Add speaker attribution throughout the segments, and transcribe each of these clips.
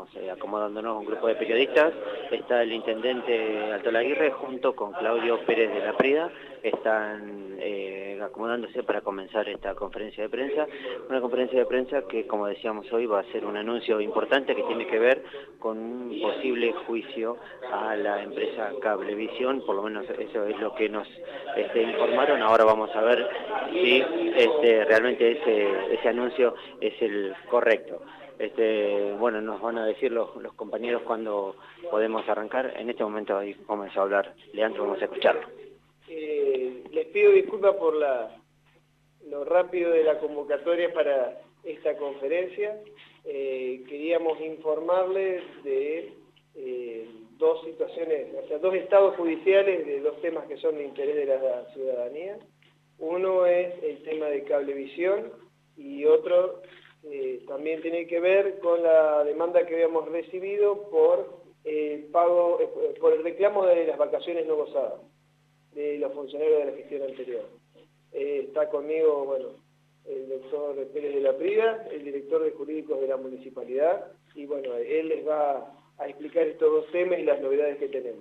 Speaker 1: estamos acomodándonos un grupo de periodistas. Está el intendente Alto Laguirre junto con Claudio Pérez de la Prida. Están acomodándose para comenzar esta conferencia de prensa. Una conferencia de prensa que, como decíamos hoy, va a ser un anuncio importante que tiene que ver con un posible juicio a la empresa Cablevisión. Por lo menos eso es lo que nos informaron. Ahora vamos a ver si realmente ese anuncio es el correcto. Bueno, nos van a decir los compañeros cuándo podemos arrancar. En este momento ahí comenzó a hablar Leandro, vamos a escucharlo.
Speaker 2: Les pido disculpas por lo rápido de la convocatoria para esta conferencia. Queríamos informarles de dos situaciones, o sea, dos estados judiciales de dos temas que son de interés de la ciudadanía. Uno es el tema de Cablevisión y otro también tiene que ver con la demanda que habíamos recibido por por el reclamo de las vacaciones no gozadas de los funcionarios de la gestión anterior. Está conmigo, bueno, el doctor Pérez de la Prida, el director de jurídicos de la municipalidad, y bueno, él les va a explicar estos dos temas y las novedades que tenemos.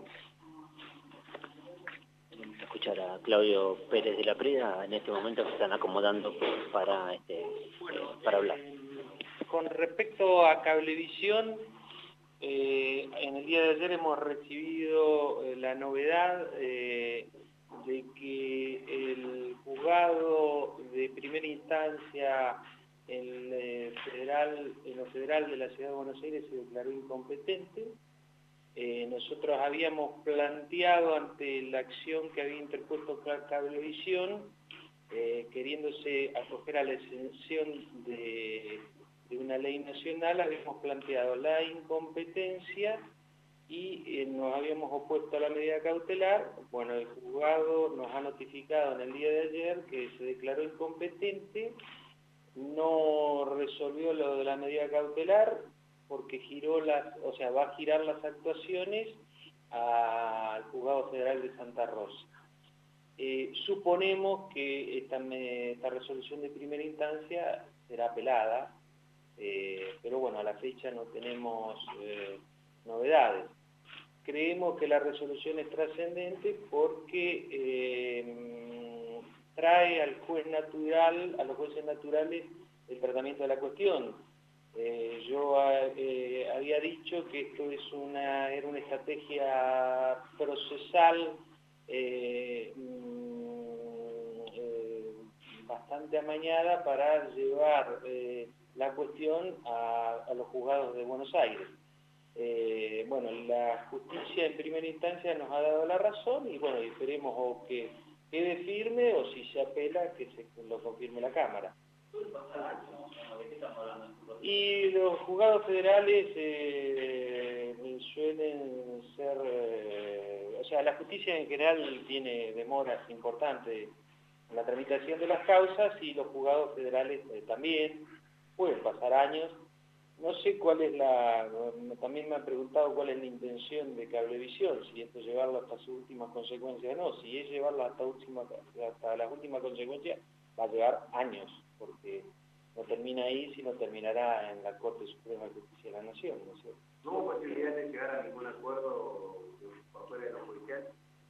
Speaker 1: Vamos a escuchar a Claudio Pérez de la Prida, en este momento se están acomodando para hablar.
Speaker 3: Con respecto a Cablevisión, en el día de ayer hemos recibido la novedad de que el juzgado de primera instancia en lo federal de la Ciudad de Buenos Aires se declaró incompetente. Nosotros habíamos planteado ante la acción que había interpuesto Cablevisión, queriéndose acoger a la exención de una ley nacional, habíamos planteado la incompetencia y nos habíamos opuesto a la medida cautelar. Bueno, el juzgado nos ha notificado en el día de ayer que se declaró incompetente, no resolvió lo de la medida cautelar porque va a girar las actuaciones al Juzgado Federal de Santa Rosa. Suponemos que esta resolución de primera instancia será apelada, pero bueno, a la fecha no tenemos novedades. Creemos que la resolución es trascendente porque trae al juez natural, a los jueces naturales, el tratamiento de la cuestión. Yo había dicho que esto era una estrategia procesal bastante amañada para llevar la cuestión a los juzgados de Buenos Aires. Bueno, la justicia en primera instancia nos ha dado la razón y bueno, esperemos o que quede firme o si se apela que lo confirme la Cámara. Y los juzgados federales suelen ser, o sea, la justicia en general tiene demoras importantes en la tramitación de las causas y los juzgados federales también, pueden pasar años. No sé cuál es también me han preguntado cuál es la intención de Cablevisión, si esto es llevarlo hasta sus últimas consecuencias o no. Si es llevarlo hasta las últimas consecuencias, va a llevar años, porque no termina ahí, sino terminará en la Corte Suprema de Justicia de la Nación, ¿no es cierto?
Speaker 4: ¿No hubo posibilidad de llegar a ningún acuerdo por fuera de lo judicial?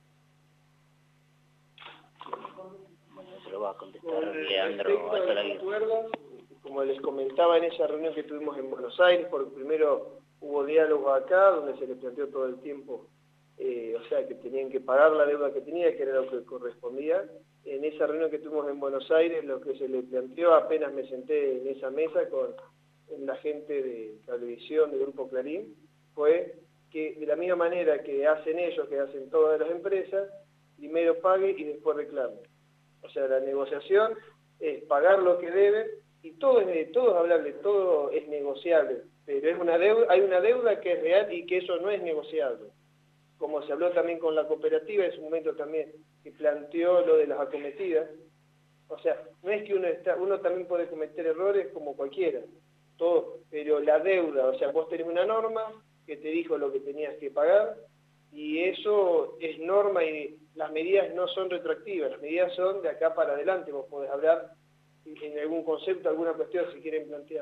Speaker 1: Bueno, se lo va a contestar Leandro Alto Laguirre.
Speaker 2: Como les comentaba en esa reunión que tuvimos en Buenos Aires, porque primero hubo diálogo acá, donde se les planteó todo el tiempo, o sea, que tenían que pagar la deuda que tenía, que era lo que correspondía. En esa reunión que tuvimos en Buenos Aires, lo que se les planteó, apenas me senté en esa mesa con la gente de Cablevisión, del Grupo Clarín, fue que de la misma manera que hacen ellos, que hacen todas las empresas, primero pague y después reclame. O sea, la negociación es pagar lo que deben, y todo es hablable, todo es negociable, pero es una deuda, hay una deuda que es real y que eso no es negociable. Como se habló también con la cooperativa en su momento también, que planteó lo de las acometidas. O sea, no es que uno también puede cometer errores como cualquiera, todo, pero la deuda, o sea, vos tenés una norma que te dijo lo que tenías que pagar, y eso es norma y las medidas no son retroactivas, las medidas son de acá para adelante, vos podés hablar en algún concepto, alguna cuestión si quieren plantear.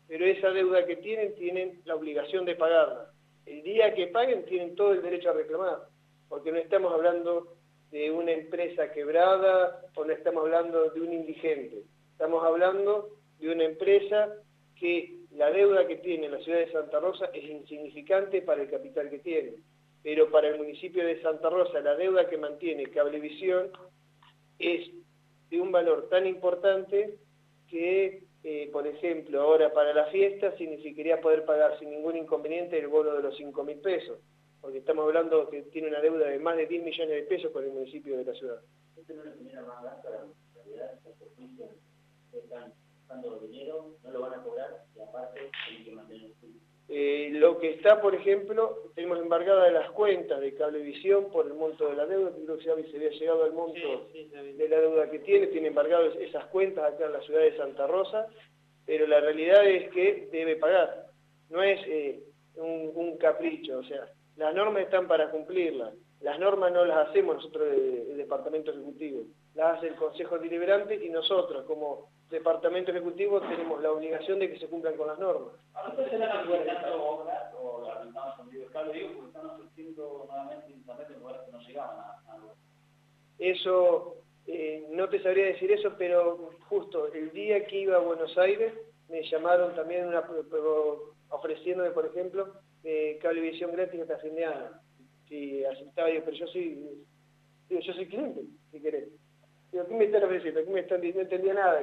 Speaker 2: pero esa deuda que tienen la obligación de pagarla. El día que paguen tienen todo el derecho a reclamar, porque no estamos hablando de una empresa quebrada o no estamos hablando de un indigente. Estamos hablando de una empresa que la deuda que tiene en la ciudad de Santa Rosa es insignificante para el capital que tiene, pero para el municipio de Santa Rosa la deuda que mantiene Cablevisión es de un valor tan importante que, por ejemplo, ahora para la fiesta significaría poder pagar sin ningún inconveniente el bono de los 5.000 pesos, porque estamos hablando que tiene una deuda de más de 10 millones de pesos con el municipio de la ciudad.
Speaker 5: ¿Esto no es la primera más gasta la municipalidad? Están dando dinero, no lo van a cobrar y aparte tienen que mantener el estudio.
Speaker 2: Lo que está, por ejemplo, tenemos embargadas las cuentas de Cablevisión por el monto de la deuda, creo que se había llegado al monto de la deuda que tiene embargadas esas cuentas acá en la ciudad de Santa Rosa, pero la realidad es que debe pagar, no es un capricho, o sea, las normas están para cumplirlas, las normas no las hacemos nosotros el Departamento Ejecutivo, las hace el Consejo Deliberante y nosotros como Departamento Ejecutivo tenemos la obligación de que se cumplan con las normas.
Speaker 5: ¿Ustedes se van a habilitando obras o la habilitamos con Diego Cable? Digo, porque están ofreciendo nuevamente internet en lugares que no llegaban a
Speaker 2: Eso, no te sabría decir eso, pero justo el día que iba a Buenos Aires me llamaron también ofreciéndome, por ejemplo, Cablevisión gratis hasta fin de año. Si aceptaba yo, pero yo soy cliente, si querés. Digo, ¿qué me están ofreciendo? ¿Qué me están diciendo? No entendía nada.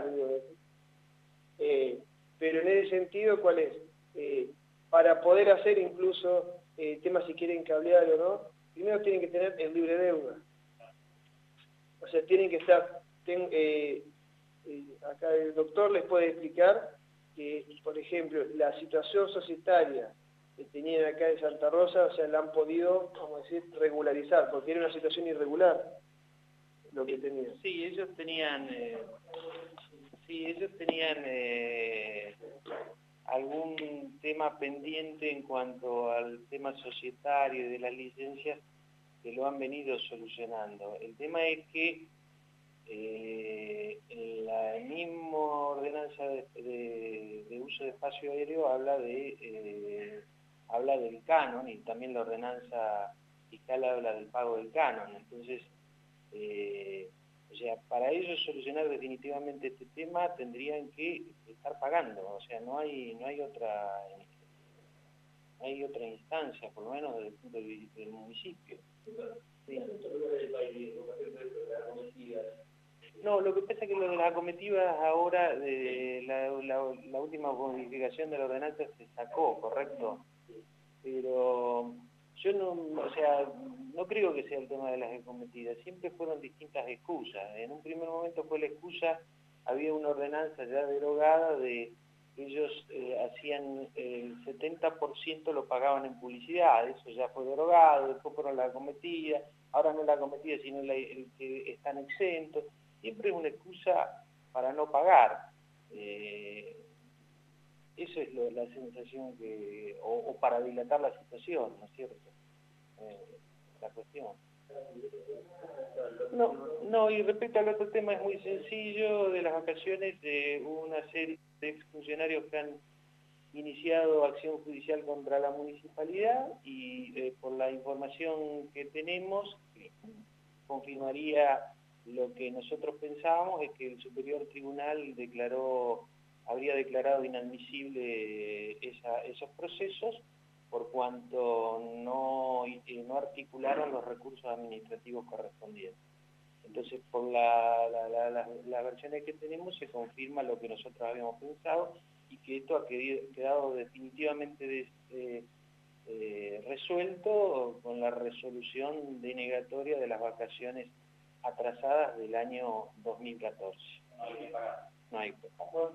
Speaker 2: Pero en ese sentido, ¿cuál es? Para poder hacer incluso temas si quieren cablear o no, primero tienen que tener el libre deuda. O sea, tienen que estar... acá el doctor les puede explicar que, por ejemplo, la situación societaria que tenían acá en Santa Rosa, o sea, la han podido, vamos a decir, regularizar, porque era una situación irregular lo que tenían.
Speaker 3: Sí, ellos tenían algún tema pendiente en cuanto al tema societario y de las licencias que lo han venido solucionando. El tema es que la misma ordenanza de uso de espacio aéreo habla del canon y también la ordenanza fiscal habla del pago del canon. Entonces, o sea, para ellos solucionar definitivamente este tema tendrían que estar pagando, o sea, no hay otra instancia, por lo menos desde el punto de vista del municipio. Sí. No, lo que pasa es que lo de las acometivas ahora, de la última modificación de la ordenanza se sacó, ¿correcto? Pero yo no creo que sea el tema de las acometidas, siempre fueron distintas excusas. En un primer momento fue la excusa, había una ordenanza ya derogada de ellos hacían el 70% lo pagaban en publicidad, eso ya fue derogado, después fueron la acometida, ahora no la acometida sino el que están exentos, siempre es una excusa para no pagar. Eso es la sensación que, o para dilatar la situación, ¿no es cierto? La cuestión. No, y respecto al otro tema es muy sencillo, de las vacaciones de una serie de exfuncionarios que han iniciado acción judicial contra la municipalidad y por la información que tenemos confirmaría lo que nosotros pensábamos, es que el Superior Tribunal habría declarado inadmisible esos procesos por cuanto no articularon los recursos administrativos correspondientes. Entonces, por las versiones que tenemos se confirma lo que nosotros habíamos pensado y que esto ha quedado definitivamente resuelto con la resolución denegatoria de las vacaciones atrasadas del año 2014. No hay que pagar.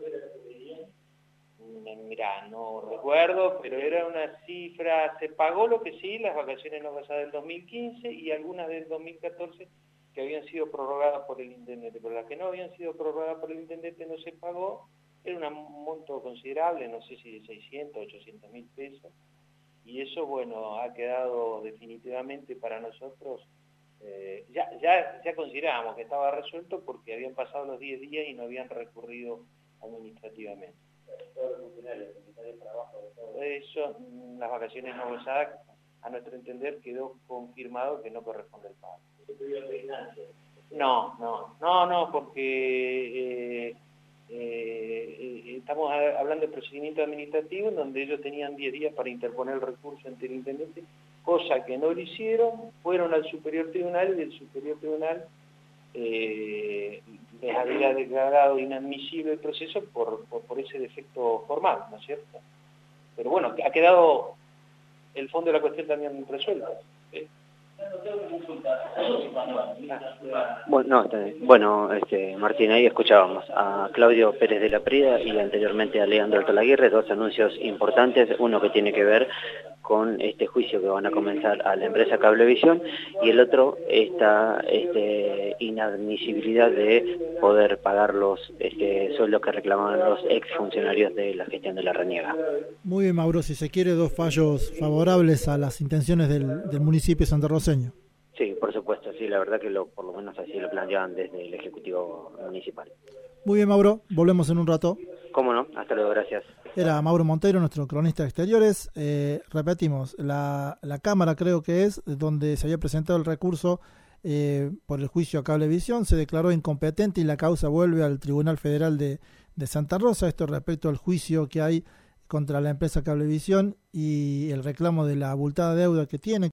Speaker 3: Mirá, no recuerdo, pero era una cifra, se pagó lo que sí, las vacaciones no pasadas del 2015 y algunas del 2014 que habían sido prorrogadas por el intendente, pero las que no habían sido prorrogadas por el intendente no se pagó, era un monto considerable, no sé si de 600, 800 mil pesos, y eso, bueno, ha quedado definitivamente para nosotros, ya considerábamos que estaba resuelto porque habían pasado los 10 días y no habían recurrido administrativamente.
Speaker 5: todos los funcionarios, secretarios de trabajo, de todo.
Speaker 3: Eso, las vacaciones no gozadas, a nuestro entender quedó confirmado que no corresponde el pago.
Speaker 5: ¿Se tuvieron que ir antes?
Speaker 3: No, porque estamos hablando de procedimiento administrativo en donde ellos tenían 10 días para interponer el recurso ante el intendente, cosa que no lo hicieron, fueron al Superior Tribunal y el Superior Tribunal les había declarado inadmisible el proceso por ese defecto formal, ¿no es cierto? Pero bueno, ha quedado el fondo de la cuestión también resuelto.
Speaker 1: Bueno, Martín, ahí escuchábamos a Claudio Pérez de la Prida y anteriormente a Leandro Altolaguirre, dos anuncios importantes, uno que tiene que ver con este juicio que van a comenzar a la empresa Cablevisión y el otro esta inadmisibilidad de poder pagar los sueldos que reclamaban los exfuncionarios de la gestión de la Reniega.
Speaker 6: Muy bien, Mauro, si se quiere, dos fallos favorables a las intenciones del municipio santarroceño.
Speaker 1: Sí, por supuesto, sí, la verdad que por lo menos así lo planteaban desde el Ejecutivo Municipal.
Speaker 6: Muy bien, Mauro, volvemos en un rato.
Speaker 1: ¿Cómo no? Hasta luego, gracias.
Speaker 6: Era Mauro Monteiro, nuestro cronista de exteriores. Repetimos, la Cámara creo que es donde se había presentado el recurso por el juicio a Cablevisión, se declaró incompetente y la causa vuelve al Tribunal Federal de Santa Rosa. Esto respecto al juicio que hay contra la empresa Cablevisión y el reclamo de la abultada deuda que tiene